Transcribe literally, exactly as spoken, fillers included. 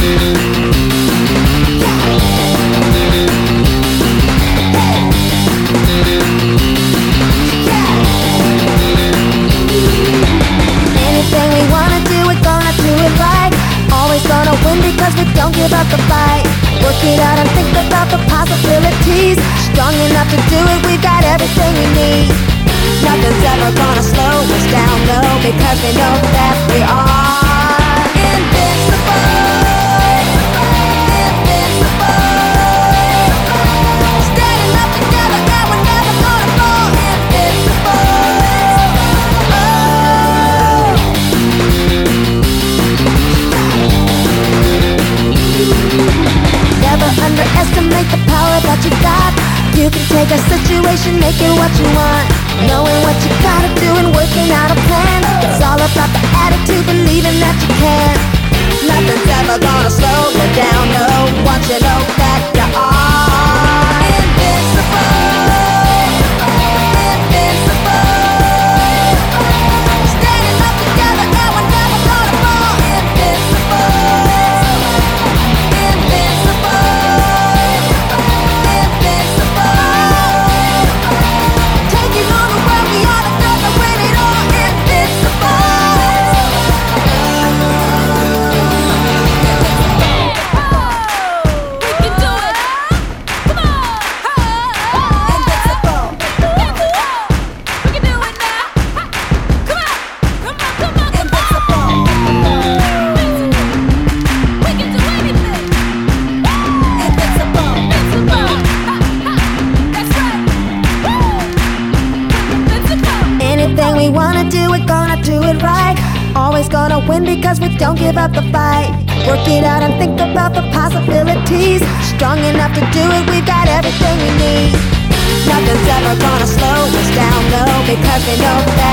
Anything we wanna do, we're gonna do it right. Always gonna win because we don't give up the fight. Work it out and think about the possibilities. Strong enough to do it, we've got everything we need. Nothing's ever gonna slow us down, no, because we know that we are invincible. Underestimate the power that you got. You can take a situation, make it what you want. Knowing what you gotta do and working out a plan. It's all about the attitude, believing that you can. Nothing's ever gonna slow you down, no. Want you know that you are invincible. Anything we wanna do, we're gonna do it right. Always gonna win because we don't give up the fight. Work it out and think about the possibilities. Strong enough to do it, we've got everything we need. Nothing's ever gonna slow us down, no, because we know that